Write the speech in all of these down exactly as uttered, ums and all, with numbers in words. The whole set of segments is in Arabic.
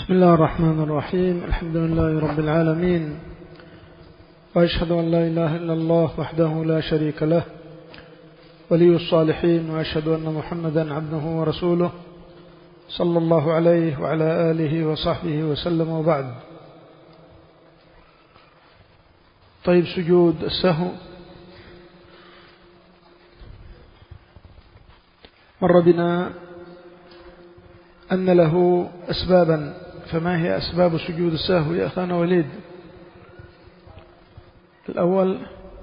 بسم الله الرحمن الرحيم. الحمد لله رب العالمين، وأشهد أن لا إله إلا الله وحده لا شريك له ولي الصالحين، وأشهد أن محمدا عبده ورسوله صلى الله عليه وعلى آله وصحبه وسلم، وبعد. طيب، سجود السهو مر بنا أن له أسبابا، فما هي أسباب سجود السهو يا أخانا وليد؟ الأول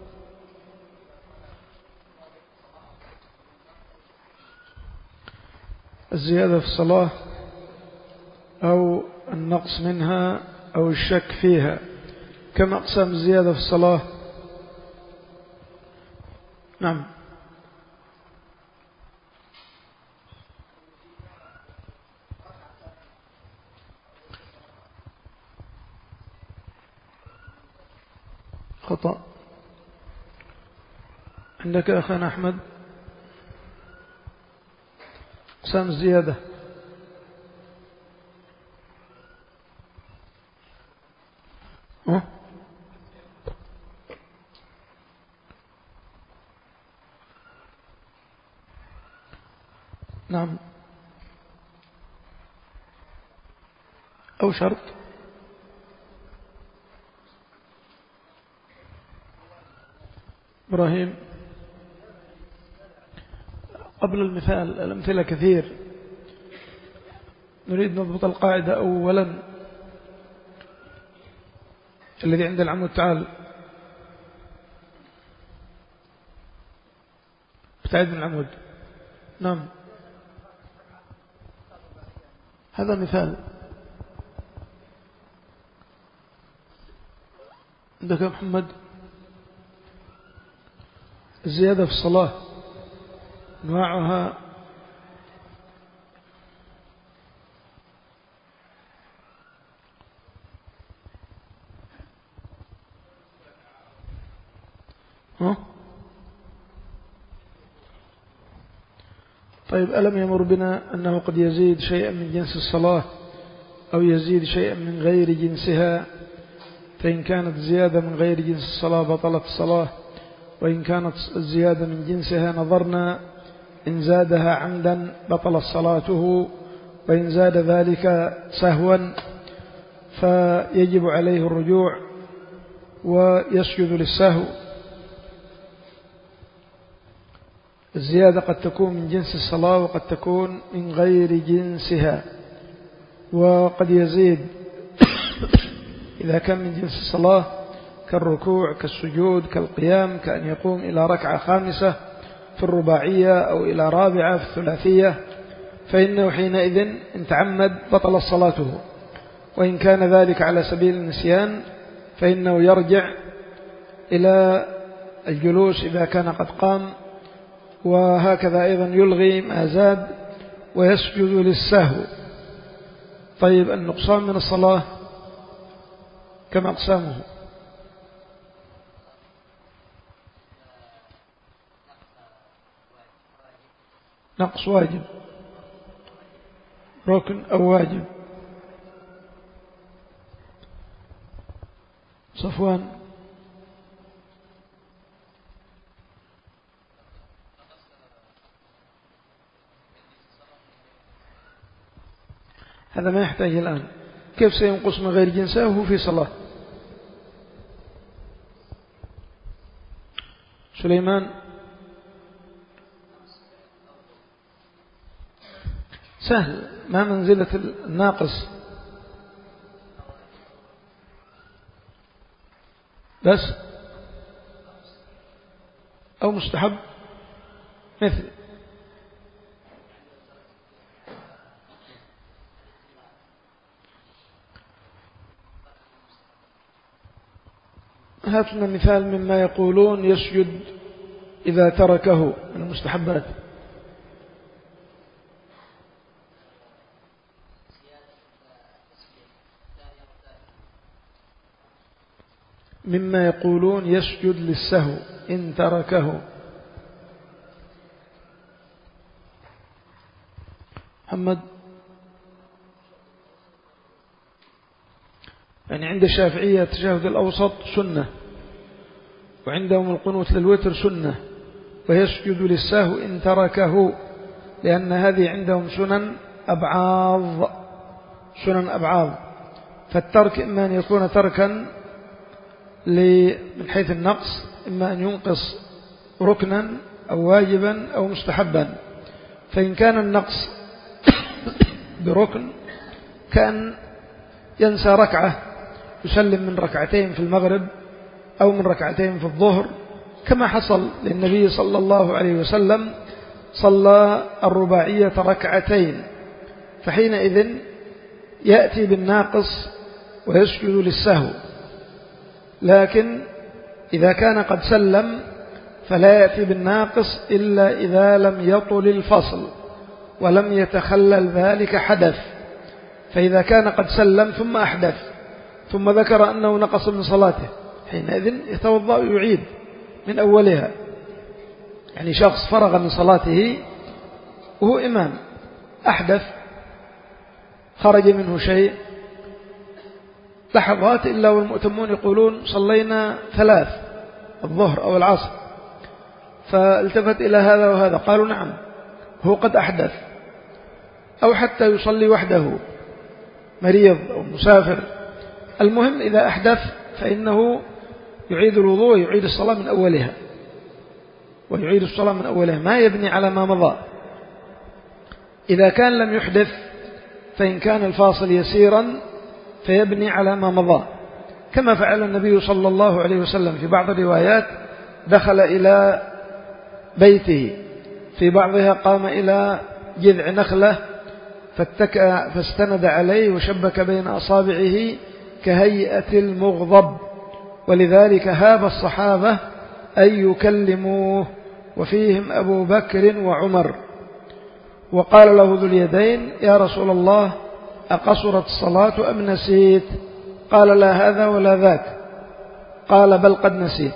الزيادة في الصلاة أو النقص منها أو الشك فيها. كم أقسام الزيادة في الصلاة؟ نعم، خطأ. عندك أخانا أحمد أقسام الزيادة؟ أه؟ نعم، أو شرط. إبراهيم، قبل المثال الأمثلة كثير، نريد نضبط القاعدة أولا. الذي عند العمود تعال، ابتعد من العمود. نعم، هذا مثال. عندك يا محمد الزيادة في الصلاة أنواعها ها؟ طيب، ألم يمر بنا أنه قد يزيد شيئا من جنس الصلاة أو يزيد شيئا من غير جنسها؟ فإن كانت زيادة من غير جنس الصلاة بطلت الصلاة، وإن كانت الزيادة من جنسها نظرنا إن زادها عمدا بطلت صلاته، وإن زاد ذلك سهوا فيجب عليه الرجوع ويسجد للسهو. الزيادة قد تكون من جنس الصلاة وقد تكون من غير جنسها، وقد يزيد إذا كان من جنس الصلاة كالركوع كالسجود كالقيام، كأن يقوم إلى ركعة خامسة في الرباعية أو إلى رابعة في الثلاثية، فإنه حينئذ إن تعمد بطل صلاته. وإن كان ذلك على سبيل النسيان فإنه يرجع إلى الجلوس إذا كان قد قام، وهكذا أيضا يلغي ما زاد ويسجد للسهو. طيب، النقصان من الصلاة كم أقسامه؟ نقص واجب، ركن أو واجب. صفوان، هذا ما يحتاج الآن. كيف سينقص من غير جنسه وهو في صلاة؟ سليمان، سهل، ما منزلة الناقص؟ بس أو مستحب مثل هات لنا مثال مما يقولون يسجد إذا تركه من المستحبات. مما يقولون يسجد للسهو إن تركه. محمد، يعني عند الشافعية التشهد الأوسط سنة، وعندهم القنوت للوتر سنة، ويسجد للسهو إن تركه، لأن هذه عندهم سنن أبعاض سنن أبعاض. فالترك إما أن يكون تركا من حيث النقص، إما أن ينقص ركنا أو واجبا أو مستحبا. فإن كان النقص بركن كأن ينسى ركعة، يسلم من ركعتين في المغرب أو من ركعتين في الظهر، كما حصل للنبي صلى الله عليه وسلم، صلى الرباعية ركعتين، فحينئذ يأتي بالناقص ويسجد للسهو. لكن إذا كان قد سلم فلا يأتي بالناقص إلا إذا لم يطل الفصل ولم يتخلل ذلك حدث. فإذا كان قد سلم ثم أحدث ثم ذكر أنه نقص من صلاته، حينئذ يتوضأ ويعيد من أولها. يعني شخص فرغ من صلاته وهو إمام، أحدث، خرج منه شيء لحظات إلا والمؤتمون يقولون صلينا ثلاث، الظهر أو العصر، فالتفت إلى هذا وهذا، قالوا نعم هو قد أحدث، أو حتى يصلي وحده، مريض أو مسافر. المهم إذا أحدث فإنه يعيد الوضوء ويعيد الصلاة من أولها، ويعيد الصلاة من أولها، ما يبني على ما مضى. إذا كان لم يحدث فإن كان الفاصل يسيرا فيبني على ما مضى، كما فعل النبي صلى الله عليه وسلم في بعض الروايات. دخل إلى بيته، في بعضها قام إلى جذع نخلة فاتكأ فاستند عليه وشبك بين أصابعه كهيئة المغضب، ولذلك هاب الصحابة أن يكلموه، وفيهم أبو بكر وعمر. وقال له ذو اليدين: يا رسول الله، أقصرت الصلاة أم نسيت؟ قال: لا هذا ولا ذاك. قال: بل قد نسيت.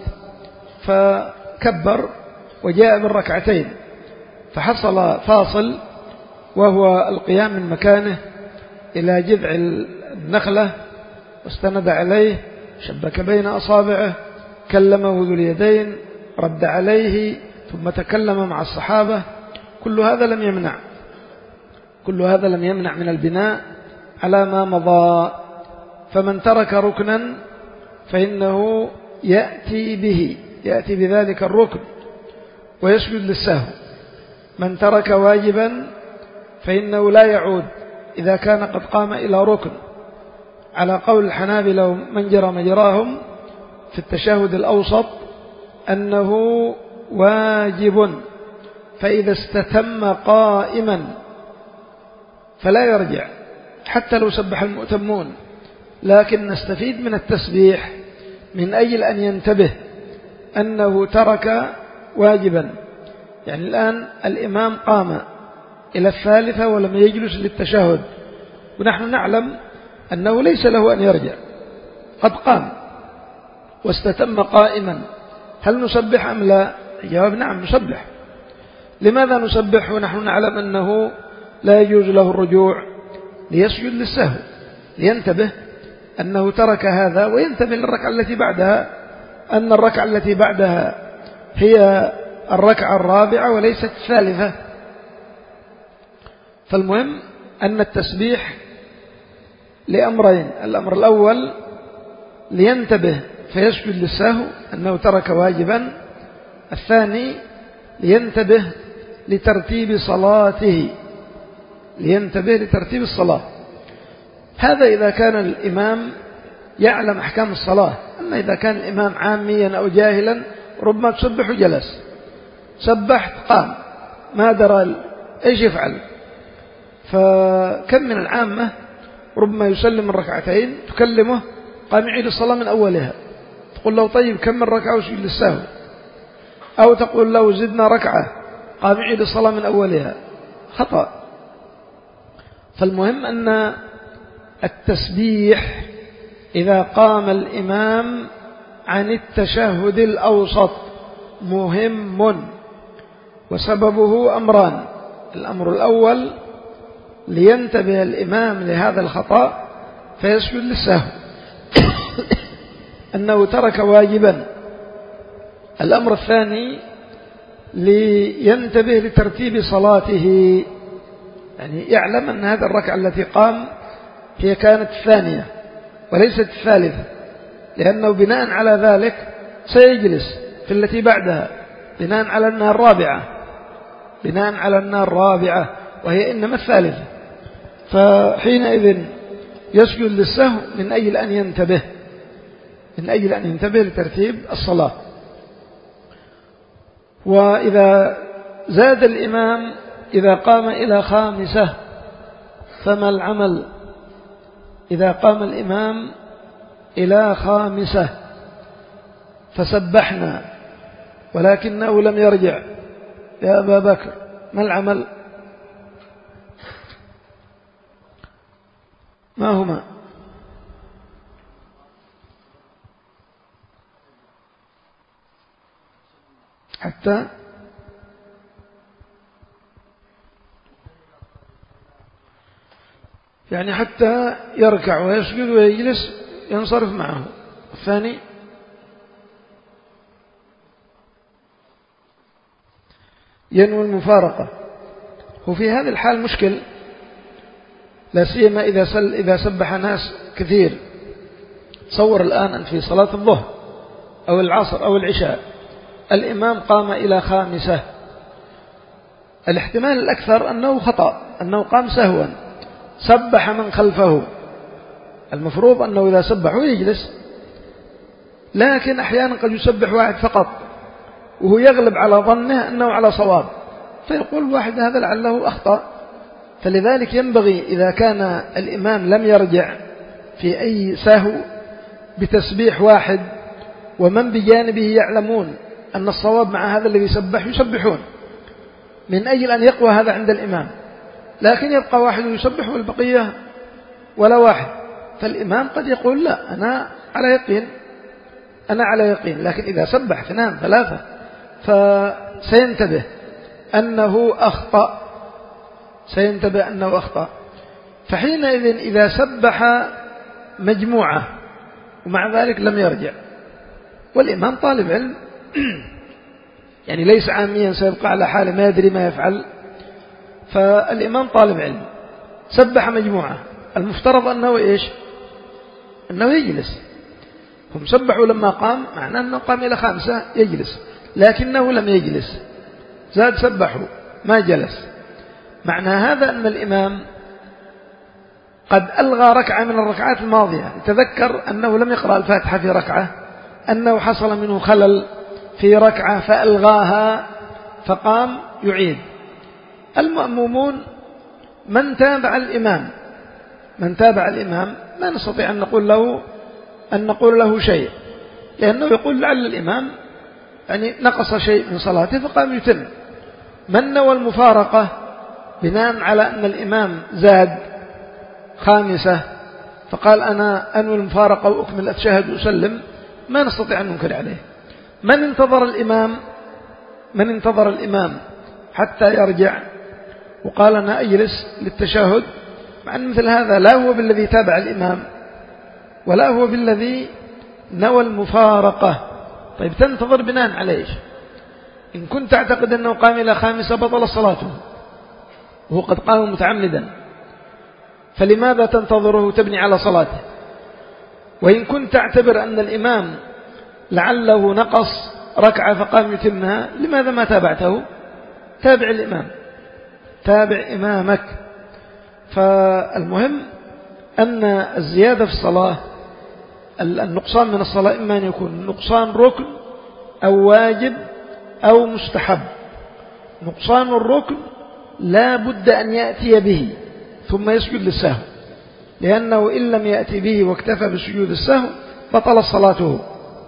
فكبر وجاء بالركعتين، فحصل فاصل وهو القيام من مكانه إلى جذع النخلة واستند عليه، شبك بين أصابعه، كلمه ذو اليدين، رد عليه، ثم تكلم مع الصحابة. كل هذا لم يمنع كل هذا لم يمنع من البناء على ما مضى. فمن ترك ركنا فإنه يأتي به يأتي بذلك الركن ويسجد للسهو. من ترك واجبا فإنه لا يعود إذا كان قد قام إلى ركن، على قول الحنابلة من جرى مجراهم في التشهد الأوسط أنه واجب، فإذا استتم قائما فلا يرجع حتى لو سبح المؤتمون. لكن نستفيد من التسبيح من أجل أن ينتبه أنه ترك واجبا. يعني الآن الإمام قام إلى الثالثة ولم يجلس للتشهد، ونحن نعلم أنه ليس له أن يرجع، قد قام واستتم قائما، هل نسبح أم لا؟ الجواب نعم نسبح. لماذا نسبح ونحن نعلم أنه لا يجوز له الرجوع؟ ليسجد للسهو، لينتبه أنه ترك هذا، وينتبه للركعة التي بعدها أن الركعة التي بعدها هي الركعة الرابعة وليست الثالثة. فالمهم أن التسبيح لأمرين: الأمر الأول لينتبه فيسجد للسهو أنه ترك واجبا، الثاني لينتبه لترتيب صلاته لينتبه لترتيب الصلاة. هذا إذا كان الإمام يعلم أحكام الصلاة. أما إذا كان الإمام عاميا أو جاهلا ربما تسبح وجلس، سبحت قام ما درى إيش يفعل. فكم من العامة ربما يسلم من ركعتين، تكلمه قام يعيد الصلاة من أولها، تقول له طيب كم من ركعة وسجد للسهو، أو تقول له زدنا ركعة قام يعيد الصلاة من أولها، خطأ. فالمهم أن التسبيح إذا قام الإمام عن التشهد الأوسط مهم، وسببه أمران: الأمر الأول لينتبه الإمام لهذا الخطأ فيسجد للسهو، أنه ترك واجبا. الأمر الثاني لينتبه لترتيب صلاته، يعني يعلم أن هذه الركعة التي قام هي كانت الثانية وليست الثالثة، لأنه بناء على ذلك سيجلس في التي بعدها بناء على أنها الرابعة بناء على أنها الرابعة وهي إنما الثالثة، فحينئذ يسجد للسهو من أجل أن ينتبه من أجل أن ينتبه لترتيب الصلاة. وإذا زاد الإمام إذا قام إلى خامسة فما العمل؟ إذا قام الإمام إلى خامسة فسبحنا ولكنه لم يرجع يا أبا بكر، ما العمل؟ ما هما؟ حتى يعني حتى يركع ويسجد ويجلس ينصرف معه. الثاني ينوي المفارقة. وفي هذه الحال مشكل، لا سيما إذا سل إذا سبح ناس كثير. تصور الآن أن في صلاة الظهر أو العصر أو العشاء الإمام قام إلى خامسة، الاحتمال الأكثر أنه خطأ، أنه قام سهوا، سبح من خلفه. المفروض أنه إذا سبحوا يجلس، لكن أحيانا قد يسبح واحد فقط وهو يغلب على ظنه أنه على صواب، فيقول واحد هذا لعله أخطأ. فلذلك ينبغي إذا كان الإمام لم يرجع في أي سهو بتسبيح واحد ومن بجانبه يعلمون أن الصواب مع هذا الذي يسبح يسبحون من أجل أن يقوى هذا عند الإمام، لكن يبقى واحد يسبح والبقية ولا واحد، فالإمام قد يقول لا أنا على يقين أنا على يقين لكن إذا سبح اثنان ثلاثة فسينتبه أنه أخطأ سينتبه أنه أخطأ فحينئذ إذا سبح مجموعة ومع ذلك لم يرجع والإمام طالب علم يعني ليس عاميا سيبقى على حاله ما يدري ما يفعل، فالإمام طالب علم سبح مجموعة، المفترض أنه إيش؟ أنه يجلس. هم سبحوا لما قام، معناه أنه قام إلى خامسة يجلس، لكنه لم يجلس، زاد سبحوا ما جلس. معنى هذا أن الإمام قد ألغى ركعة من الركعات الماضية، تذكر أنه لم يقرأ الفاتحة في ركعة، أنه حصل منه خلل في ركعة فألغاها فقام يعيد. المأمومون من تابع الإمام من تابع الإمام ما نستطيع أن نقول له أن نقول له شيء، لأنه يقول لعل الإمام يعني نقص شيء من صلاته فقام يتم. من نوى المفارقة بناء على أن الإمام زاد خامسة فقال أنا أنوي المفارقة وأكمل أتشهد وأسلم، ما نستطيع أن ننكر عليه. من انتظر الإمام من انتظر الإمام حتى يرجع وقال أنا أجلس للتشهد، مع أن مثل هذا لا هو بالذي تابع الإمام ولا هو بالذي نوى المفارقة. طيب تنتظر بناء على إيش؟ إن كنت تعتقد أنه قام إلى خامسة بطل صلاته وهو قد قام متعمدا، فلماذا تنتظره وتبني على صلاته؟ وإن كنت تعتبر أن الإمام لعله نقص ركعة فقام يتمها، لماذا ما تابعته؟ تابع الإمام تابع إمامك. فالمهم أن الزيادة في الصلاة، النقصان من الصلاة إما أن يكون نقصان ركن أو واجب أو مستحب. نقصان الركن لا بد أن يأتي به ثم يسجد للسهو، لأنه إن لم يأتي به واكتفى بسجود السهو بطل صلاته،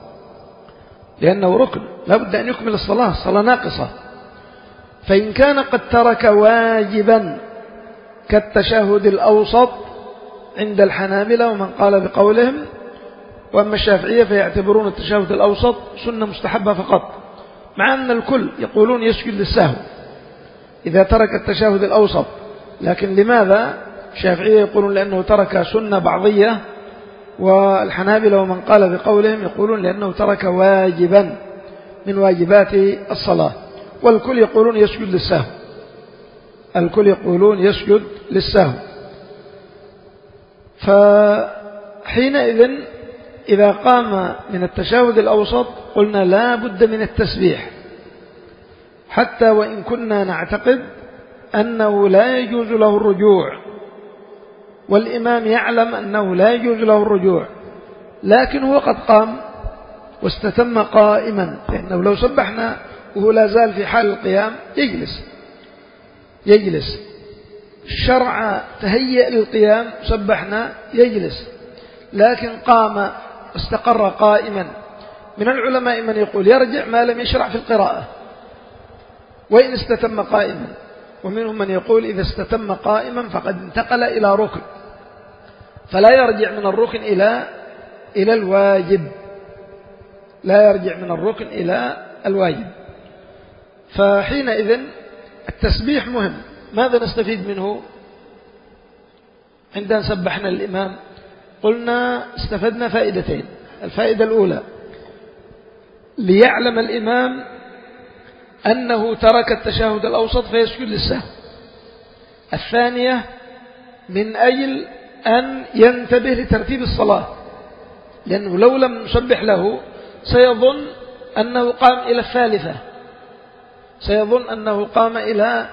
لأنه ركن لا بد أن يكمل الصلاة، الصلاة ناقصة. فإن كان قد ترك واجبا كالتشهد الأوسط عند الحنابلة ومن قال بقولهم، وأما الشافعية فيعتبرون التشهد الأوسط سنة مستحبة فقط، مع أن الكل يقولون يسجد للسهو إذا ترك التشهد الأوسط. لكن لماذا الشافعية يقولون؟ لأنه ترك سنة بعضية والحنابلة ومن قال بقولهم يقولون لأنه ترك واجبا من واجبات الصلاة، والكل يقولون يسجد للسهو، الكل يقولون يسجد للسهو. فحينئذ إذا قام من التشهد الأوسط قلنا لا بد من التسبيح، حتى وإن كنا نعتقد أنه لا يجوز له الرجوع، والإمام يعلم أنه لا يجوز له الرجوع، لكن هو قد قام واستتم قائما، لأنه لو سبحنا وهو لا زال في حال القيام يجلس يجلس الشرع تهيأ للقيام سبحنا يجلس، لكن قام واستقر قائما. من العلماء من يقول يرجع ما لم يشرع في القراءة وإن استتم قائما، ومنهم من يقول إذا استتم قائما فقد انتقل إلى ركن، فلا يرجع من الركن إلى إلى الواجب، لا يرجع من الركن إلى الواجب. فحينئذ التسبيح مهم. ماذا نستفيد منه عندما سبحنا الإمام؟ قلنا استفدنا فائدتين. الفائدة الأولى ليعلم الإمام أنه ترك التشهد الأوسط فيسجد للسهو. الثانية من أجل أن ينتبه لترتيب الصلاة، لأنه لو لم نسبح له سيظن أنه قام إلى الثالثة، سيظن أنه قام إلى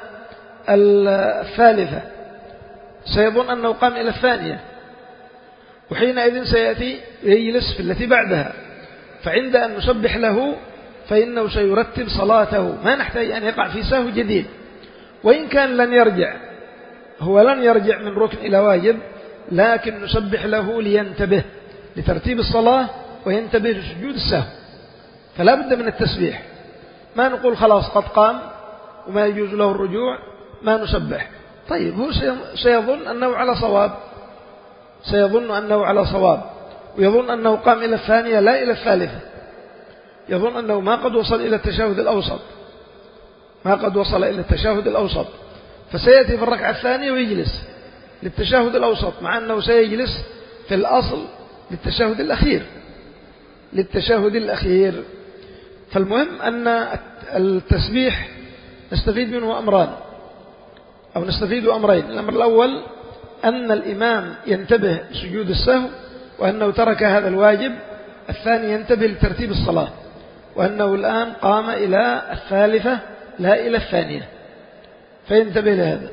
الثالثة، سيظن أنه قام إلى الثانية، وحينئذ سيأتي يجلس في التي بعدها. فعند أن نسبح له فإنه سيرتب صلاته، ما نحتاج أن يقع في سهو جديد. وإن كان لن يرجع، هو لن يرجع من ركن إلى واجب، لكن نسبح له لينتبه لترتيب الصلاة وينتبه لسجود السهو. فلا بد من التسبيح، ما نقول خلاص قد قام وما يجوز له الرجوع ما نسبح. طيب هو سيظن أنه على صواب، سيظن أنه على صواب ويظن أنه قام إلى الثانية لا إلى الثالثة، يظن أنه ما قد وصل إلى التشهد الأوسط، ما قد وصل إلى التشهد الأوسط، فسيأتي في الركعة الثانية ويجلس للتشهد الأوسط، مع أنه سيجلس في الأصل للتشهد الأخير للتشهد الأخير. فالمهم أن التسبيح نستفيد منه أمران، أو نستفيد أمرين. الأمر الأول أن الإمام ينتبه لسجود السهو وأنه ترك هذا الواجب. الثاني ينتبه لترتيب الصلاة وأنه الآن قام إلى الثالثة لا إلى الثانية، فينتبه لهذا.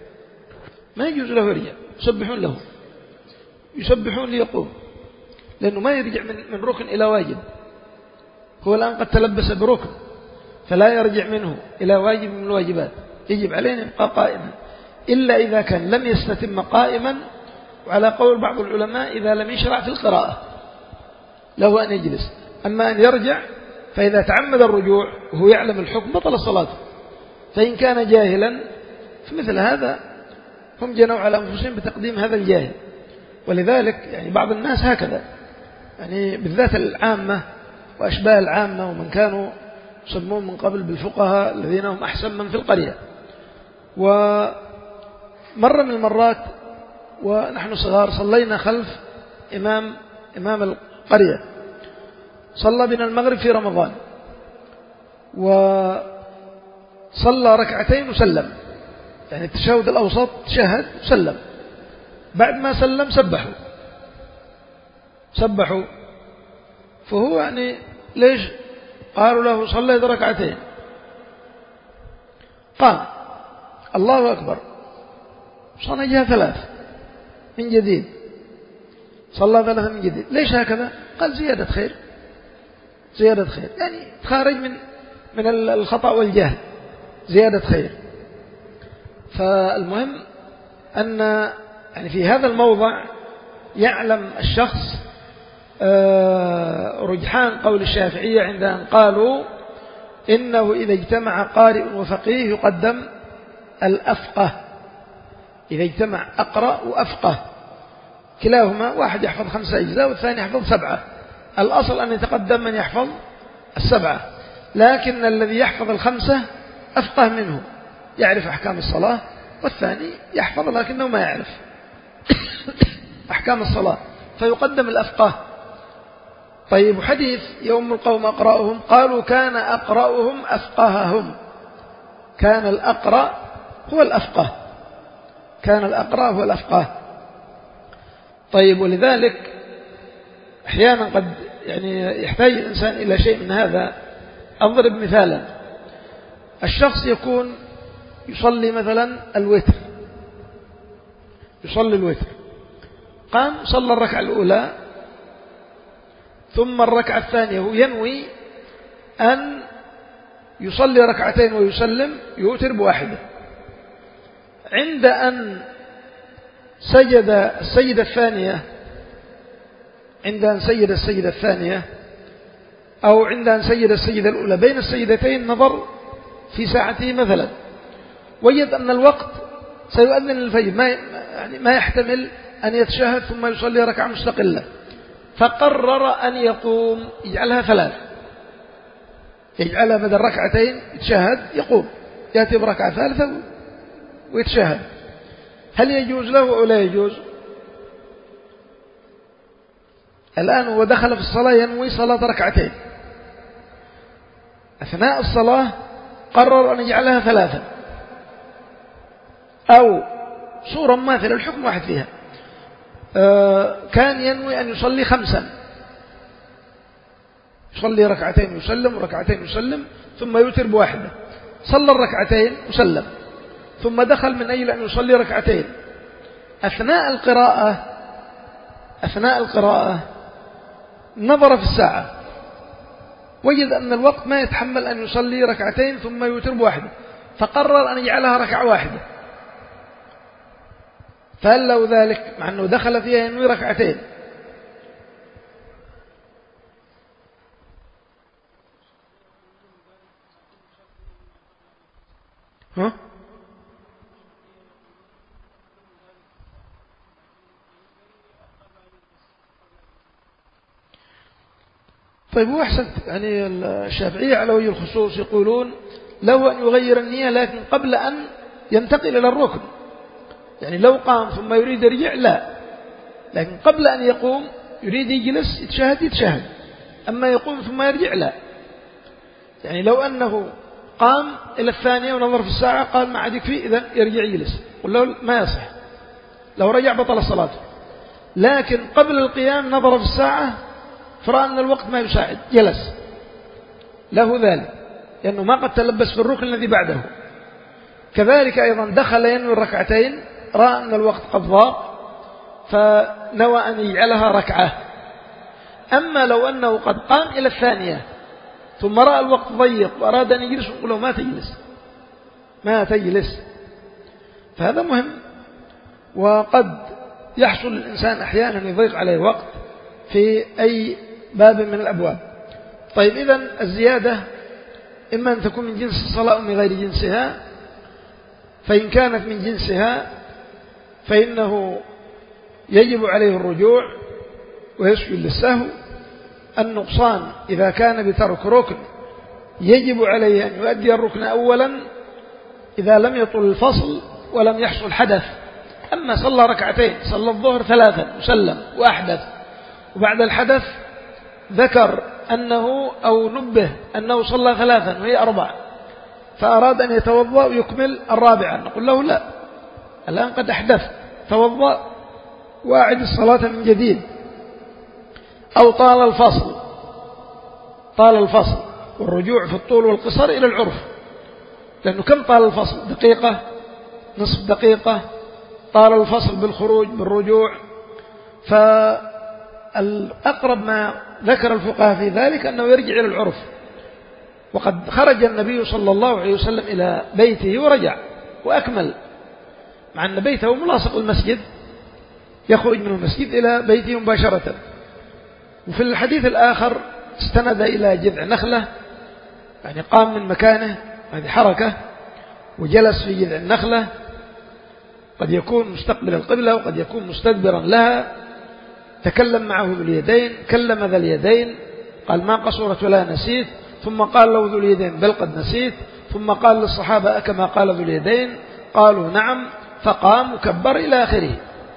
ما يجوز له يرجع، يسبحون له يسبحون ليقوم، لأنه ما يرجع من, من ركن إلى واجب. هو الآن قد تلبس بركن فلا يرجع منه إلى واجب من الواجبات، يجب عليه أن يبقى قائما، إلا إذا كان لم يستتم قائما، وعلى قول بعض العلماء إذا لم يشرع في القراءة له أن يجلس. أما أن يرجع فإذا تعمد الرجوع وهو يعلم الحكم بطل صلاته. فإن كان جاهلا فمثل هذا هم جنوا على أنفسهم بتقديم هذا الجاهل. ولذلك يعني بعض الناس هكذا، يعني بالذات العامة وأشباه العامة ومن كانوا يسمون من قبل بالفقهاء الذين هم أحسن من في القرية. ومرة من المرات ونحن صغار صلينا خلف إمام إمام القرية، صلى بنا المغرب في رمضان، وصلى ركعتين وسلم، يعني التشهد الأوسط شهد وسلم، بعد ما سلم سبحوا سبحوا فهو يعني ليش؟ قالوا له صليت ركعتين، قام الله أكبر صنجها ثلاث من جديد، صلى ثلاثة من جديد. ليش هكذا؟ قال زيادة خير، زيادة خير، يعني تخارج من من الخطأ والجهل، زيادة خير. فالمهم أن يعني في هذا الموضع يعلم الشخص رجحان قول الشافعية عند أن قالوا إنه إذا اجتمع قارئ وفقيه يقدم الأفقه، إذا اجتمع أقرأ وأفقه كلاهما، واحد يحفظ خمسة أجزاء والثاني يحفظ سبعة، الأصل أن يتقدم من يحفظ السبعة، لكن الذي يحفظ الخمسة أفقه منه، يعرف أحكام الصلاة، والثاني يحفظ لكنه ما يعرف أحكام الصلاة، فيقدم الأفقه. طيب حديث يوم القوم أقرأهم، قالوا كان أقرأهم أفقههم، كان الأقرأ هو الأفقه، كان الأقرأ هو الأفقه. طيب ولذلك أحيانا قد يعني يحتاج الإنسان إلى شيء من هذا. أضرب مثالا، الشخص يكون يصلي مثلا الوتر، يصلي الوتر، قام صلى الركعة الأولى ثم الركعة الثانية، وينوي أن يصلي ركعتين ويسلم، يوتر بواحدة. عند أن سجد السجدة الثانية عند أن سجد السجدة الثانية أو عند أن سجد السجدة الأولى، بين السجدتين نظر في ساعته مثلا، وجد أن الوقت سيؤذن للفجر، ما يعني ما يحتمل أن يتشهد ثم يصلي ركعة مستقلة، فقرر أن يقوم يجعلها ثلاث، يجعلها بدل ركعتين يتشهد يقوم يأتي بركعة ثالثة ويتشهد. هل يجوز له أو لا يجوز؟ الآن هو دخل في الصلاة ينوي صلاة ركعتين، أثناء الصلاة قرر أن يجعلها ثلاثة أو صورة ماثلة، الحكم واحد فيها. آه كان ينوي أن يصلي خمسا، يصلي ركعتين يسلم وركعتين يسلم ثم يوتر بواحدة، صلى الركعتين وسلم، ثم دخل من أجل أن يصلي ركعتين. أثناء القراءة أثناء القراءة نظر في الساعة، وجد أن الوقت ما يتحمل أن يصلي ركعتين ثم يوتر بواحدة، فقرر أن يجعلها ركعة واحدة. فهل له ذلك مع أنه دخل فيها ينوي ركعتين؟ ها؟ طيب هو أحسن، يعني الشافعية على وجه الخصوص يقولون له أن يغير النية لكن قبل أن ينتقل إلى الركن، يعني لو قام ثم يريد يرجع لا، لكن قبل أن يقوم يريد يجلس يتشهد يتشهد، أما يقوم ثم يرجع لا. يعني لو أنه قام إلى الثانية ونظر في الساعة قال ما عاد يكفي إذن يرجع يجلس، ولا ما يصح، لو رجع بطل صلاته. لكن قبل القيام نظر في الساعة فرأى أن الوقت ما يساعد جلس، له ذلك لأنه ما قد تلبس في الركن الذي بعده. كذلك أيضا دخل ينوي الركعتين، رأى أن الوقت قد ضاق فنوى أن يجعلها ركعة. أما لو أنه قد قام إلى الثانية ثم رأى الوقت ضيق وأراد أن يجلس، يقول له ما تجلس ما تجلس. فهذا مهم، وقد يحصل الإنسان أحيانا يضيق عليه وقت في أي باب من الأبواب. طيب إذن الزيادة إما أن تكون من جنس الصلاة أو من غير جنسها، فإن كانت من جنسها فإنه يجب عليه الرجوع ويسجد للسهو. النقصان إذا كان بترك ركن يجب عليه أن يؤدي الركن أولا إذا لم يطل الفصل ولم يحصل حدث. أما صلى ركعتين، صلى الظهر ثلاثا وسلم وأحدث، وبعد الحدث ذكر أنه أو نبه أنه صلى ثلاثا وهي أربع، فأراد أن يتوضأ ويكمل الرابعة، نقول له لا، الآن قد أحدث، توضأ وأعد الصلاة من جديد. أو طال الفصل، طال الفصل والرجوع في الطول والقصر إلى العرف، لأنه كم طال الفصل؟ دقيقة، نصف دقيقة، طال الفصل بالخروج بالرجوع. فالأقرب ما ذكر الفقهاء في ذلك أنه يرجع إلى العرف. وقد خرج النبي صلى الله عليه وسلم إلى بيته ورجع وأكمل، مع أن بيته ملاصق المسجد، يخرج من المسجد إلى بيته مباشرة. وفي الحديث الآخر استند إلى جذع نخلة، يعني قام من مكانه، هذه حركة، وجلس في جذع النخلة، قد يكون مستقبل القبلة وقد يكون مستدبرا لها. تكلم معه ذو اليدين، كلم ذا اليدين، قال ما قصرت ولا نسيت، ثم قال له ذو اليدين بل قد نسيت، ثم قال للصحابة أكما قال ذو اليدين؟ قالوا نعم، فقام وكبر إلى آخره.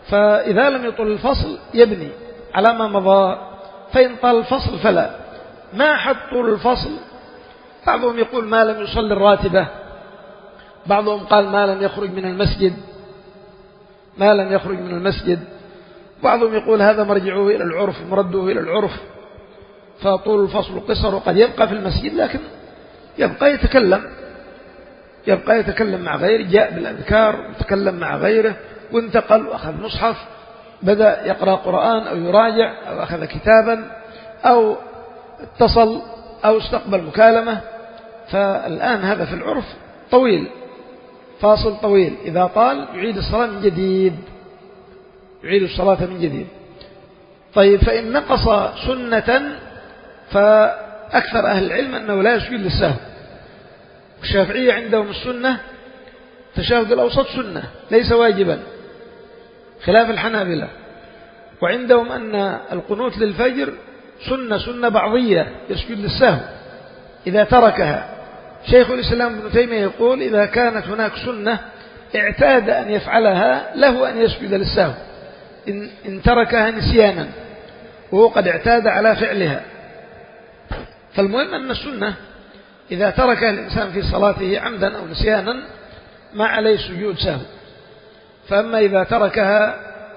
فإذا لم يطل الفصل يبني على ما مضى، فإن طال الفصل فلا. ما حد طول الفصل، بعضهم يقول ما لم يصلي الراتبة، بعضهم قال ما لم يخرج من المسجد، ما لم يخرج من المسجد، بعضهم يقول هذا مرجعه إلى العرف، مرده إلى العرف، فطول الفصل قصر، وقد يبقى في المسجد لكن يبقى يتكلم يبقى يتكلم مع غيره، جاء بالأذكار يتكلم مع غيره، وانتقل وأخذ مصحف بدأ يقرأ قرآن أو يراجع أو أخذ كتابا أو اتصل أو استقبل مكالمة. فالآن هذا في العرف طويل، فاصل طويل، إذا طال يعيد الصلاة من جديد، يعيد الصلاة من جديد. طيب فإن نقص سنة فأكثر أهل العلم أنه لا يسجد للسهو. الشافعية عندهم السنة تشهد الأوسط سنة ليس واجبا خلاف الحنابلة، وعندهم أن القنوت للفجر سنة سنة بعضية يسجد للسهو إذا تركها. شيخ الإسلام ابن تيمية يقول إذا كانت هناك سنة اعتاد أن يفعلها له أن يسجد للسهو إن, إن تركها نسيانا وهو قد اعتاد على فعلها. فالمهم أن السنة إذا تركها الإنسان في صلاته عمدا أو نسيانا ما عليه سجود سهو. فأما إذا تركها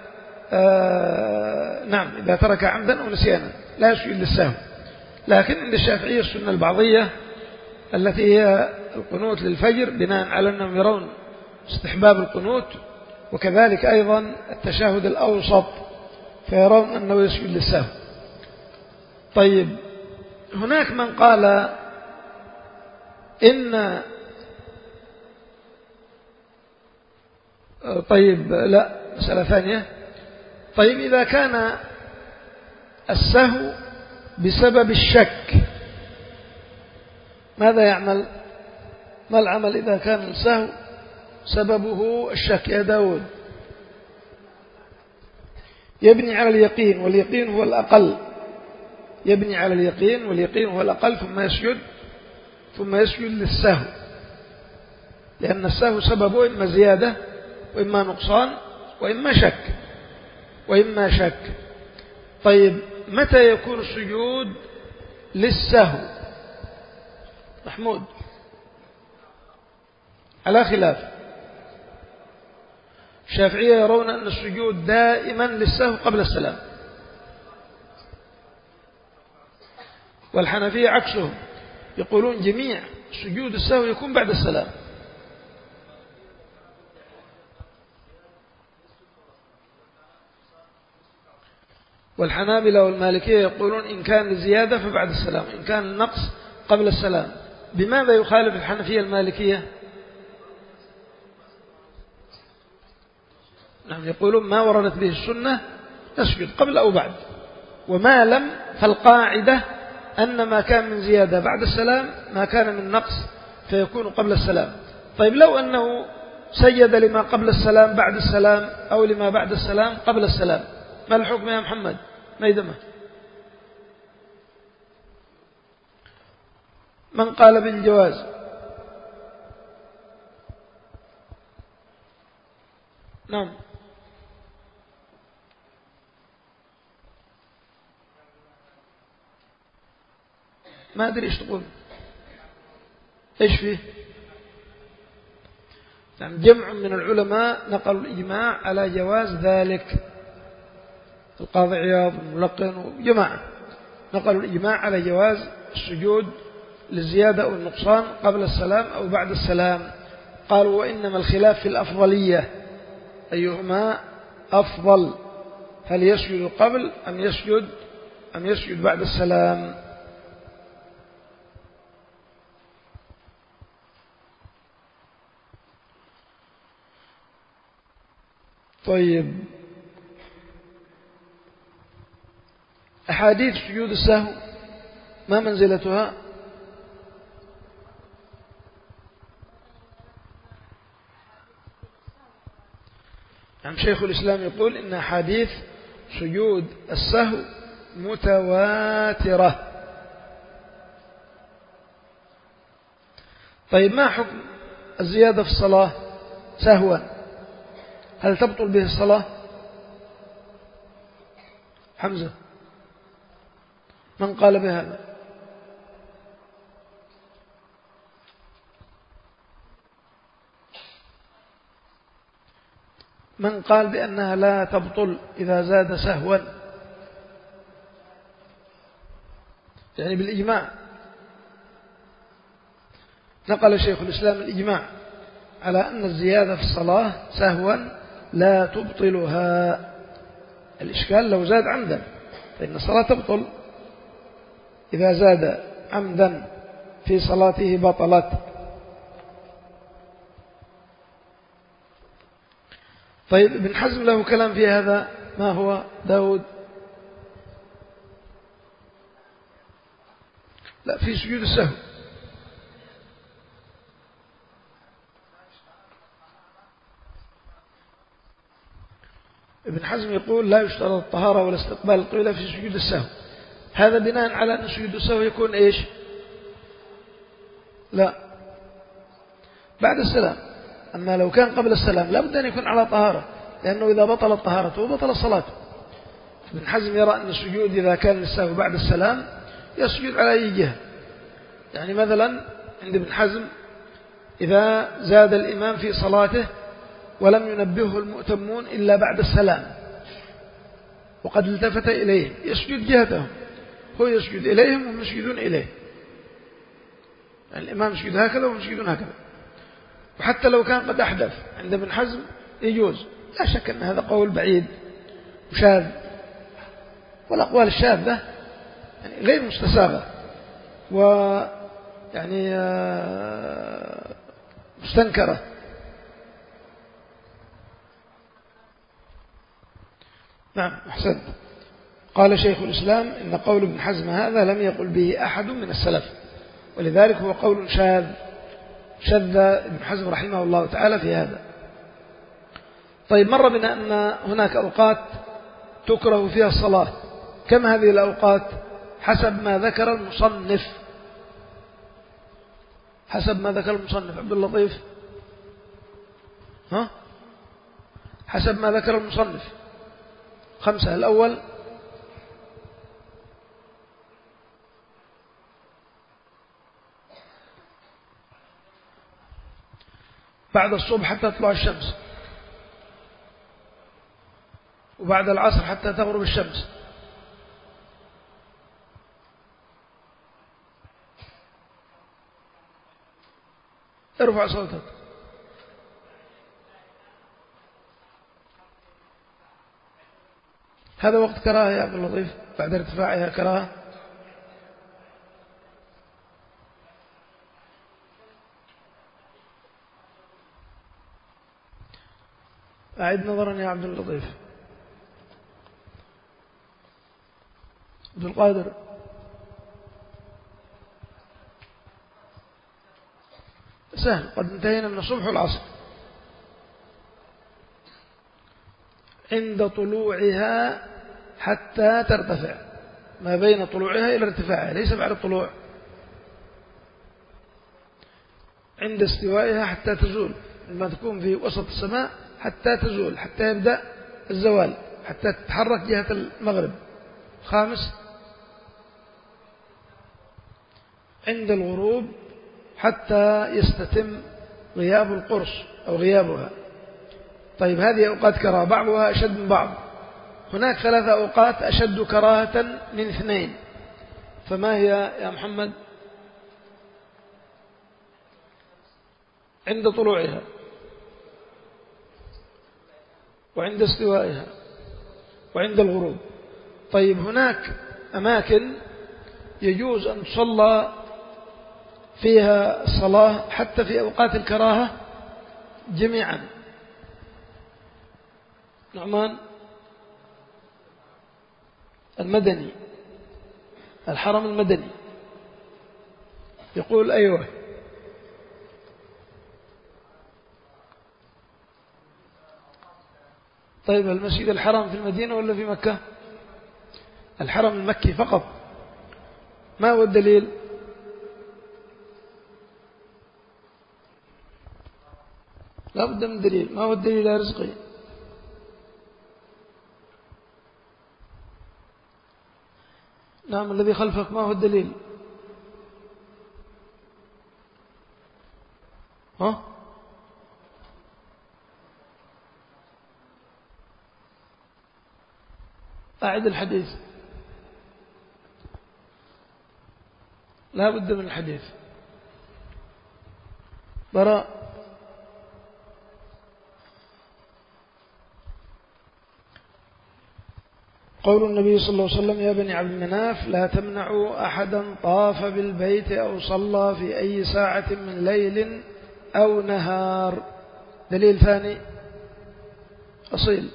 آه نعم إذا تركها عمدا أو نسيانا لا يسجد للسهو. لكن عند الشافعية السنة البعضية التي هي القنوت للفجر بناء على أنهم يرون استحباب القنوت، وكذلك أيضا التشهد الأوسط فيرون أنه يسجد للسهو. طيب هناك من قال إن طيب لا مسألة ثانية. طيب إذا كان السهو بسبب الشك ماذا يعمل؟ ما العمل إذا كان السهو سببه الشك يا داود؟ يبني على اليقين، واليقين هو الأقل، يبني على اليقين واليقين هو الأقل، ثم يسجد ثم يسجد للسهو، لأن السهو سببه إما زيادة وإما نقصان وإما شك وإما شك. طيب متى يكون السجود للسهو؟ محمود على خلاف. الشافعية يرون أن السجود دائما للسهو قبل السلام، والحنفية عكسهم يقولون جميع سجود السهو يكون بعد السلام. والحنابلة والمالكية يقولون إن كان لزيادة فبعد السلام، إن كان النقص قبل السلام. بماذا يخالف الحنفية المالكية؟ نعم يقولون ما وردت به السنة نسجد قبل أو بعد، وما لم فالقاعدة أن ما كان من زيادة بعد السلام، ما كان من نقص فيكون قبل السلام. طيب لو أنه سجد لما قبل السلام بعد السلام أو لما بعد السلام قبل السلام، ما الحكم يا محمد ميدمة؟ من قال بالجواز؟ نعم ما أدري إيش تقول، إيش فيه؟ نعم جمع من العلماء نقلوا الإجماع على جواز ذلك، القاضي عياض والملقن وجماعة نقلوا الإجماع على جواز السجود للزيادة أو النقصان قبل السلام أو بعد السلام. قالوا وإنما الخلاف في الأفضلية، أيهما أفضل، هل يسجد قبل أم يسجد أم يسجد بعد السلام؟ طيب أحاديث سجود السهو ما منزلتها؟ نعم شيخ الإسلام يقول إن أحاديث سجود السهو متواترة. طيب ما حكم الزيادة في الصلاة سهوا؟ هل تبطل به الصلاة؟ حمزة، من قال بهذا؟ من قال بأنها لا تبطل إذا زاد سهوا؟ يعني بالإجماع، نقل شيخ الإسلام الإجماع على أن الزيادة في الصلاة سهوا لا تبطلها. الإشكال لو زاد عمدا فإن الصلاة تبطل، إذا زاد عمدا في صلاته بطلت. طيب ابن حزم له كلام في هذا، ما هو داود؟ لا، في سجود السهو. ابن حزم يقول لا يشترط الطهارة ولا استقبال القبلة في سجود السهو. هذا بناء على أن سجود السهو يكون إيش؟ لا، بعد السلام. أما لو كان قبل السلام لا بد أن يكون على طهارة، لأنه إذا بطلت طهارته بطل الصلاة. ابن حزم يرى أن السجود إذا كان للسهو بعد السلام يسجد على أي جهة. يعني مثلا عند ابن حزم إذا زاد الإمام في صلاته ولم ينبهه المؤتمون إلا بعد السلام وقد التفت إليهم يسجد جهتهم، هو يسجد إليهم وهم يسجدون إليه. يعني الإمام يسجد هكذا وهم يسجدون هكذا. وحتى لو كان قد أحدث عند ابن حزم يجوز. لا شك أن هذا قول بعيد وشاذ، والأقوال الشاذة يعني غير مستساغة ويعني مستنكرة. نعم أحسنت. قال شيخ الإسلام إن قول ابن حزم هذا لم يقل به أحد من السلف، ولذلك هو قول شاذ، شذ ابن حزم رحمه الله تعالى في هذا. طيب مر بنا أن هناك أوقات تكره فيها الصلاة، كم هذه الأوقات؟ حسب ما ذكر المصنف، حسب ما ذكر المصنف. عبد اللطيف، ها؟ حسب ما ذكر المصنف خمسة. الأول بعد الصبح حتى تطلع الشمس، وبعد العصر حتى تغرب الشمس، ارفع صوتك. هذا وقت كراهة يا عبد اللطيف، بعد ارتفاعها كراهة. أعد نظرا يا عبد اللطيف. عبد القادر، سهل، قد انتهينا من الصبح والعصر. عند طلوعها حتى ترتفع، ما بين طلوعها إلى ارتفاعها، ليس بعد الطلوع. عند استوائها حتى تزول، لما تكون في وسط السماء حتى تزول، حتى يبدأ الزوال، حتى تتحرك جهة المغرب. خامس عند الغروب حتى يستتم غياب القرص أو غيابها. طيب هذه أوقات كراهة، بعضها أشد من بعض. هناك ثلاثة أوقات أشد كراهة من اثنين، فما هي يا محمد؟ عند طلوعها، وعند استوائها، وعند الغروب. طيب هناك أماكن يجوز أن تصلى فيها الصلاة حتى في أوقات الكراهة جميعا. نعمان المدني، الحرم المدني، يقول أيوه. طيب المسجد الحرام في المدينة ولا في مكة؟ الحرم المكي فقط. ما هو الدليل؟ لا بد من دليل. ما هو الدليل يا رزقي؟ نعم. الذي خلفك ما هو الدليل؟ ها؟ أعد الحديث. لا بد من الحديث. براء. قول النبي صلى الله عليه وسلم: يا بني عبد المناف لا تمنعوا أحدا طاف بالبيت أو صلى في أي ساعة من ليل أو نهار. دليل ثاني أصيل.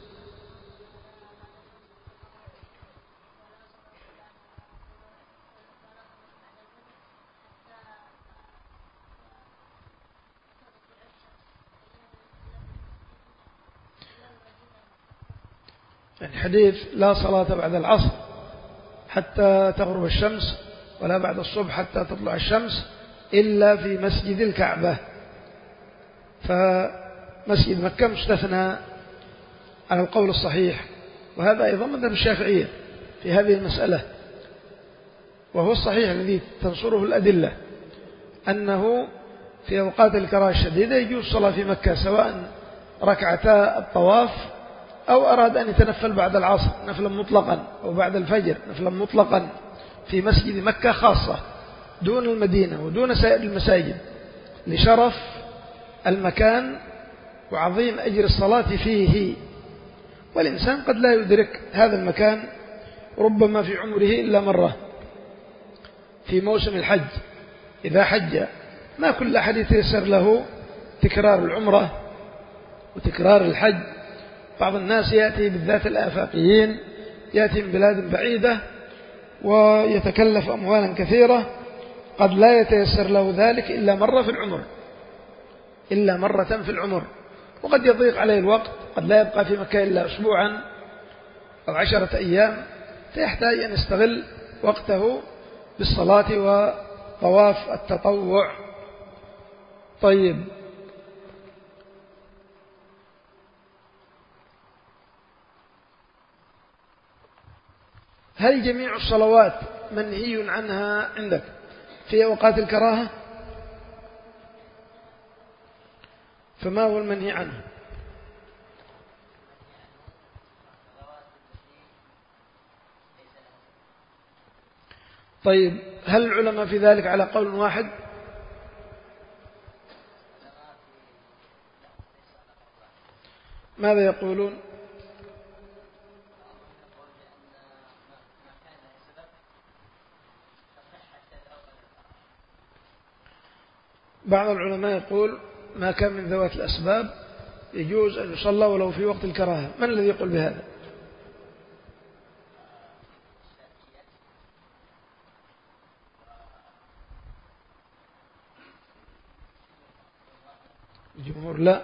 الحديث: لا صلاة بعد العصر حتى تغرب الشمس، ولا بعد الصبح حتى تطلع الشمس، إلا في مسجد الكعبة. فمسجد مكة مستثنى على القول الصحيح، وهذا أيضا مذهب الشافعية في هذه المسألة، وهو الصحيح الذي تنصره الأدلة، أنه في أوقات الكراهة الشديدة يجوز الصلاة في مكة، سواء ركعتا الطواف أو أراد أن يتنفل بعد العصر نفلا مطلقا، أو بعد الفجر نفلا مطلقا، في مسجد مكة خاصة دون المدينة ودون سائر المساجد، لشرف المكان وعظيم أجر الصلاة فيه. والإنسان قد لا يدرك هذا المكان ربما في عمره إلا مرة في موسم الحج. إذا حج ما كل أحد يتيسر له تكرار العمرة وتكرار الحج. بعض الناس يأتي بالذات الآفاقيين، يأتي من بلاد بعيدة ويتكلف أموالا كثيرة، قد لا يتيسر له ذلك إلا مرة في العمر إلا مرة في العمر وقد يضيق عليه الوقت، قد لا يبقى في مكة إلا أسبوعا أو عشرة أيام، فيحتاج أن يستغل وقته بالصلاة وطواف التطوع. طيب، هل جميع الصلوات منهي عنها عندك في أوقات الكراهة؟ فما هو المنهي عنه؟ طيب، هل العلماء في ذلك على قول واحد؟ ماذا يقولون؟ بعض العلماء يقول ما كان من ذوات الأسباب يجوز أن يصلى ولو في وقت الكراهة. من الذي يقول بهذا؟ الجمهور لا.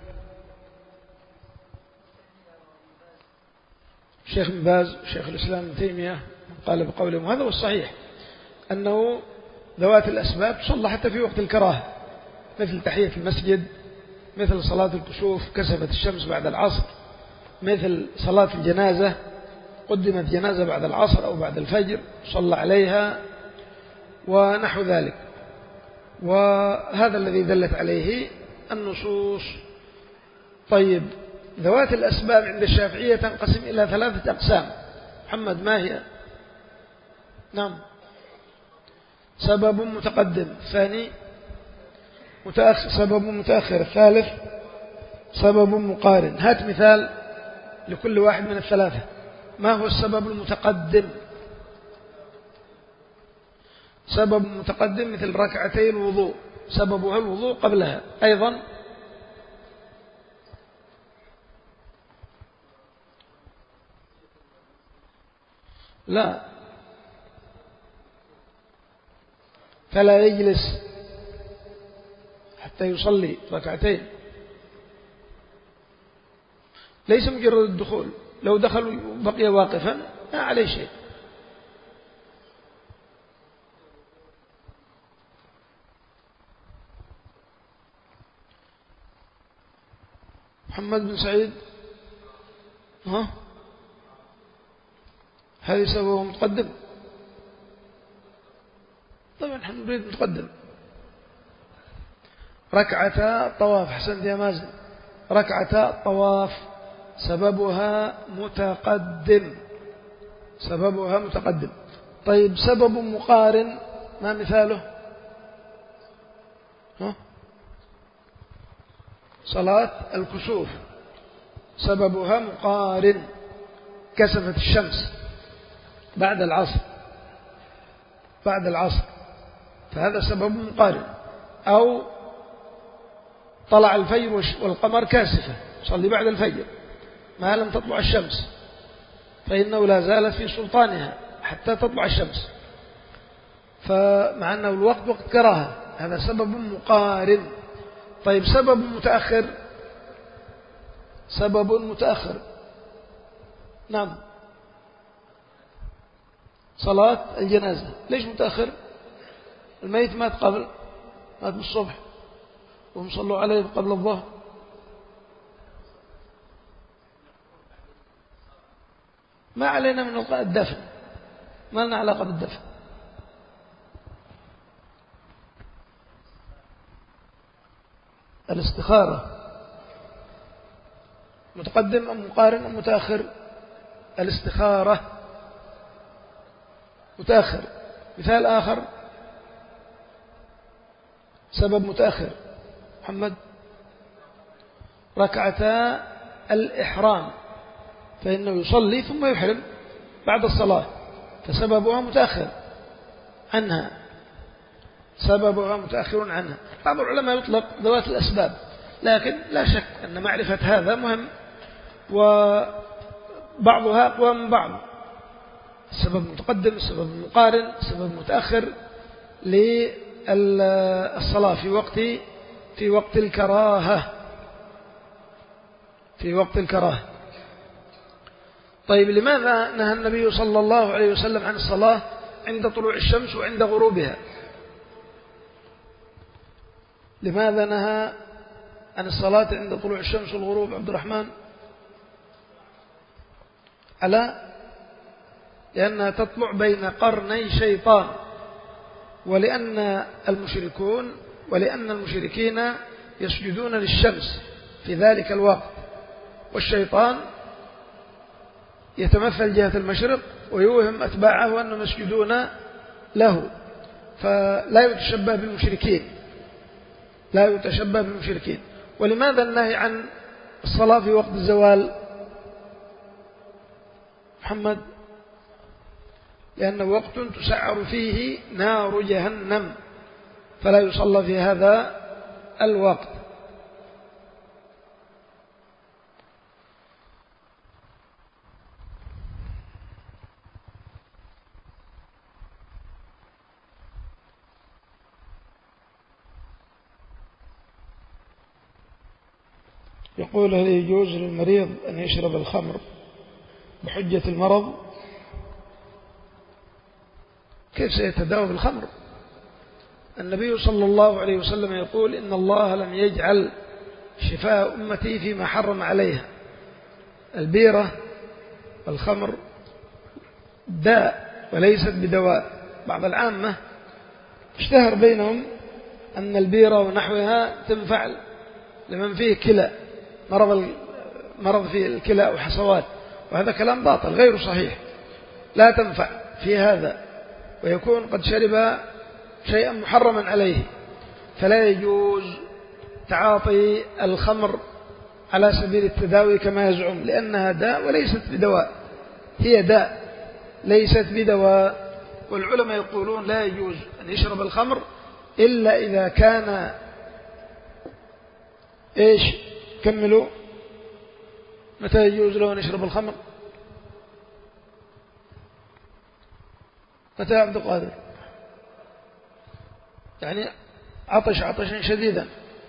شيخ ابن باز وشيخ الإسلام ابن تيمية قال بقولهم، هذا هو الصحيح، أنه ذوات الأسباب تصلى حتى في وقت الكراهة، مثل تحية المسجد، مثل صلاة الكسوف كسفت الشمس بعد العصر، مثل صلاة الجنازة قدمت جنازة بعد العصر أو بعد الفجر صلى عليها ونحو ذلك. وهذا الذي دلت عليه النصوص. طيب، ذوات الأسباب عند الشافعية تنقسم إلى ثلاثة أقسام. محمد، ما هي؟ نعم. سبب متقدم، ثاني متأخر، سبب متأخر، الثالث سبب مقارن. هات مثال لكل واحد من الثلاثة. ما هو السبب المتقدم؟ سبب متقدم مثل ركعتي الوضوء، سببها الوضوء قبلها. أيضا لا، فلا يجلس حتى يصلي ركعتين. ليس مجرد الدخول، لو دخل بقي واقفا ما عليه شيء. محمد بن سعيد، ها هذه سببه متقدم. نحن نريد نتقدم. ركعتا الطواف، حسنت يا مازن، ركعتا الطواف سببها متقدم، سببها متقدم. طيب سبب مقارن ما مثاله؟ ها؟ صلاة الكسوف سببها مقارن، كسفت الشمس بعد العصر، بعد العصر، فهذا سبب مقارن. أو طلع الفجر والقمر كاسفة، صلي بعد الفجر ما لم تطلع الشمس، فإنه لا زالت في سلطانها حتى تطلع الشمس، فمع أنه الوقت وقت كراهة، هذا سبب مقارن. طيب سبب متأخر، سبب متأخر، نعم، صلاة الجنازة. ليش متأخر؟ الميت مات قبل، مات بالصبح وهم صلوا عليه قبل الظهر. ما علينا من الدفن، ما لنا علاقة بالدفن. الاستخارة متقدم أم مقارن أم متأخر؟ الاستخارة متأخر. مثال آخر سبب متأخر محمد، ركعتا الإحرام، فإنه يصلي ثم يحرم بعد الصلاة، فسببها متأخر عنها، سببها متأخر عنها. بعض العلماء يطلق ذوات الأسباب، لكن لا شك أن معرفة هذا مهم، وبعضها أقوى من بعض. السبب متقدم، السبب مقارن، السبب متأخر للصلاة في وقت في وقت الكراهة، في وقت الكراهة. طيب لماذا نهى النبي صلى الله عليه وسلم عن الصلاة عند طلوع الشمس وعند غروبها؟ لماذا نهى عن الصلاة عند طلوع الشمس والغروب عبد الرحمن؟ ألا لأنها تطلع بين قرني شيطان، ولأن المشركون ولأن المشركين يسجدون للشمس في ذلك الوقت، والشيطان يتمثل جهة المشرق ويوهم أتباعه أنهم يسجدون له، فلا يتشبه بالمشركين، لا يتشبه بالمشركين. ولماذا النهي عن الصلاة في وقت الزوال محمد؟ لأنه وقت تسعر فيه نار جهنم، فلا يصلى في هذا الوقت. يقول هل يجوز للمريض أن يشرب الخمر بحجة المرض؟ كيف سيتداوى بالخمر؟ النبي صلى الله عليه وسلم يقول إن الله لم يجعل شفاء أمتي فيما حرم عليها. البيرة والخمر داء وليست بدواء. بعض العامة اشتهر بينهم أن البيرة ونحوها تنفع لمن فيه كلى، مرض مرض في الكلى أو حصوات، وهذا كلام باطل غير صحيح، لا تنفع في هذا، ويكون قد شرب شيئا محرما عليه، فلا يجوز تعاطي الخمر على سبيل التداوي كما يزعم، لأنها داء وليست بدواء، هي داء ليست بدواء. والعلماء يقولون لا يجوز أن يشرب الخمر إلا إذا كان إيش؟ كملوا. متى يجوز له أن يشرب الخمر؟ متى يا عبد القادر؟ يعني عطش عطشا شديدا،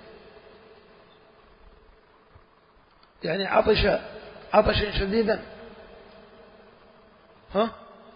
يعني عطش عطشا شديدا، ها؟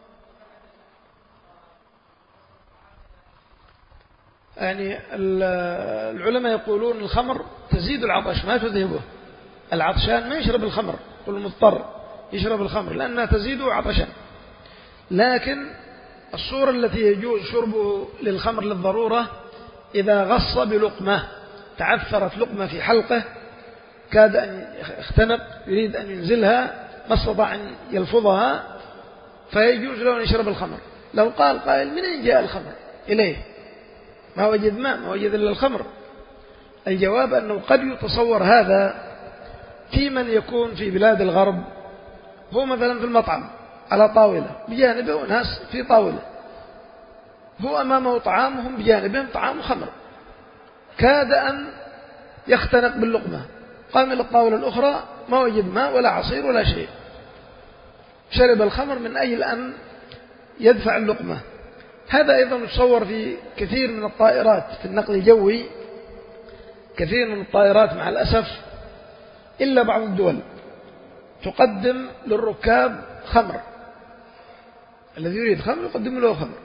يعني العلماء يقولون الخمر تزيد العطش ما تذهبه. العطشان ما يشرب الخمر، كل مضطر يشرب الخمر لأنها تزيد عطشا، لكن الصورة التي يجوز شربه للخمر للضرورة إذا غص بلقمة، تعثرت لقمة في حلقه كاد أن يختنق يريد أن ينزلها ما استطاع أن يلفظها، فيجوز له أن يشرب الخمر. لو قال قائل من أين جاء الخمر إليه؟ ما وجد ماء، ما وجد إلا الخمر. الجواب أنه قد يتصور هذا في من يكون في بلاد الغرب، هو مثلا في المطعم على طاولة بجانبه ناس في طاولة، هو أمامه طعامهم بجانبهم طعام خمر، كاد أن يختنق باللقمة، قام إلى الطاولة الأخرى ما وجد ماء ولا عصير ولا شيء، شرب الخمر من أجل أن يدفع اللقمة. هذا أيضا يتصور في كثير من الطائرات في النقل الجوي، كثير من الطائرات مع الأسف إلا بعض الدول تقدم للركاب خمر، الذي يريد خمر يقدم له خمر.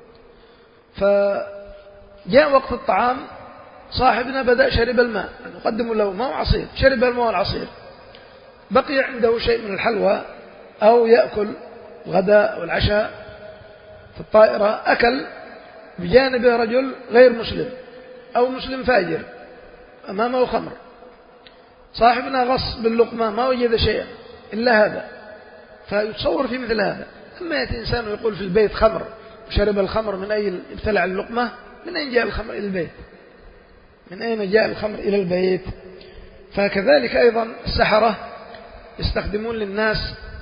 فجاء وقت الطعام صاحبنا بدأ شرب الماء، نقدم له ماء وعصير، شرب الماء والعصير، بقي عنده شيء من الحلوى أو يأكل الغداء والعشاء في الطائرة، أكل بجانبه رجل غير مسلم أو مسلم فاجر أمامه خمر، صاحبنا غص باللقمة ما وجد شيئا إلا هذا، فيتصور في مثل هذا. أما يأتي إنسان ويقول في البيت خمر وشرب الخمر من أين ابتلع اللقمة، من أين جاء الخمر إلى البيت؟ من أين جاء الخمر إلى البيت؟ فكذلك أيضا السحرة يستخدمون للناس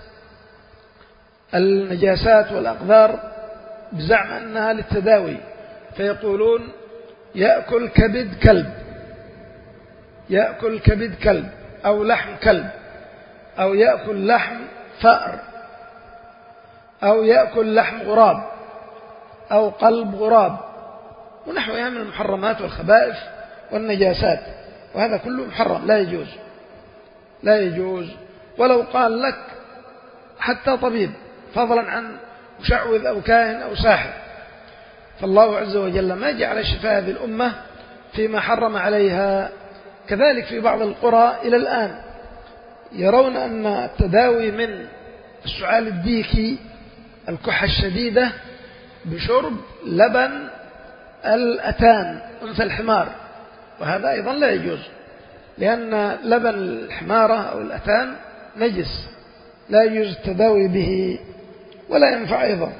النجاسات والأقذار بزعم أنها للتداوي، فيقولون يأكل كبد كلب، يأكل كبد كلب أو لحم كلب، أو يأكل لحم فأر، أو يأكل لحم غراب أو قلب غراب ونحوها من المحرمات والخبائث والنجاسات، وهذا كله محرم لا يجوز، لا يجوز. ولو قال لك حتى طبيب، فضلا عن مشعوذ أو كاهن أو ساحر، فالله عز وجل ما جعل شفاء هذه الأمة فيما حرم عليها. كذلك في بعض القرى إلى الآن يرون أن التداوي من السعال الديكي الكحة الشديدة بشرب لبن الأتان أنثى الحمار، وهذا أيضا لا يجوز، لأن لبن الحمارة أو الأتان نجس لا يجوز التداوي به ولا ينفع أيضا.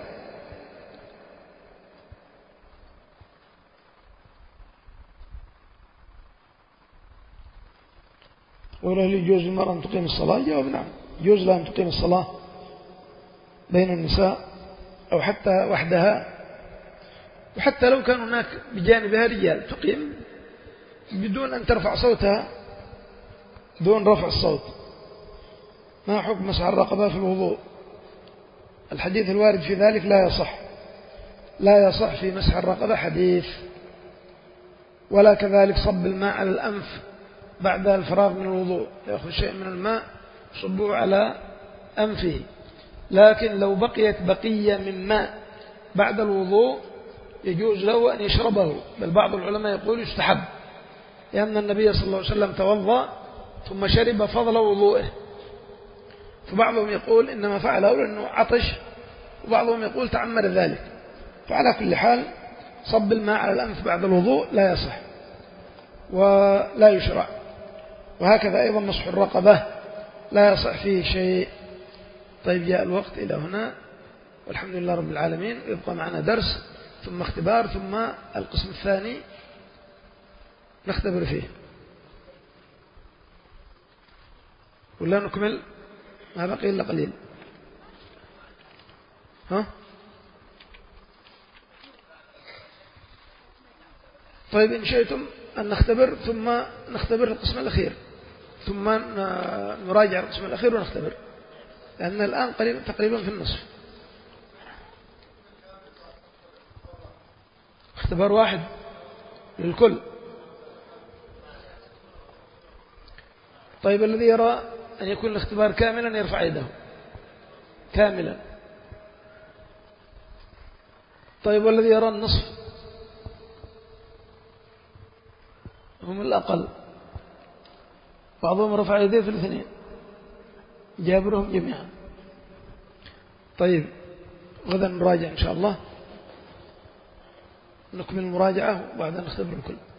ولا يجوز المرأة أن تقيم الصلاة؟ جواب نعم، يجوز لها أن تقيم الصلاة بين النساء أو حتى وحدها، وحتى لو كان هناك بجانبها رجال تقيم بدون أن ترفع صوتها، دون رفع الصوت. ما حكم مسح الرقبة في الوضوء؟ الحديث الوارد في ذلك لا يصح، لا يصح في مسح الرقبة حديث، ولا كذلك صب الماء على الأنف بعد الفراغ من الوضوء، يأخذ شيء من الماء صبوه على أنفه، لكن لو بقيت بقية من ماء بعد الوضوء يجوز له أن يشربه، بل بعض العلماء يقول يستحب، لأن النبي صلى الله عليه وسلم توضأ ثم شرب فضل وضوئه، فبعضهم يقول إنما فعله لأنه عطش، وبعضهم يقول تعمد ذلك. فعلى كل حال صب الماء على الأنف بعد الوضوء لا يصح ولا يشرع، وهكذا أيضا مسح الرقبة لا يصح فيه شيء. طيب جاء الوقت إلى هنا، والحمد لله رب العالمين، يبقى معنا درس ثم اختبار ثم القسم الثاني نختبر فيه، ولا نكمل؟ ما بقي إلا قليل. ها؟ طيب إن شئتم أن نختبر ثم نختبر القسم الأخير، ثم نراجع القسم الأخير ونختبر، لأن الآن قريبا تقريبا في النصف. اختبار واحد للكل. طيب الذي يرى أن يكون الاختبار كاملا يرفع يده كاملا. طيب والذي يرى النصف؟ هم الأقل، بعضهم رفع يديه في الاثنين، جابرهم جميعا. طيب غدا نراجع إن شاء الله. نكمل المراجعة وبعدين نختبر الكل.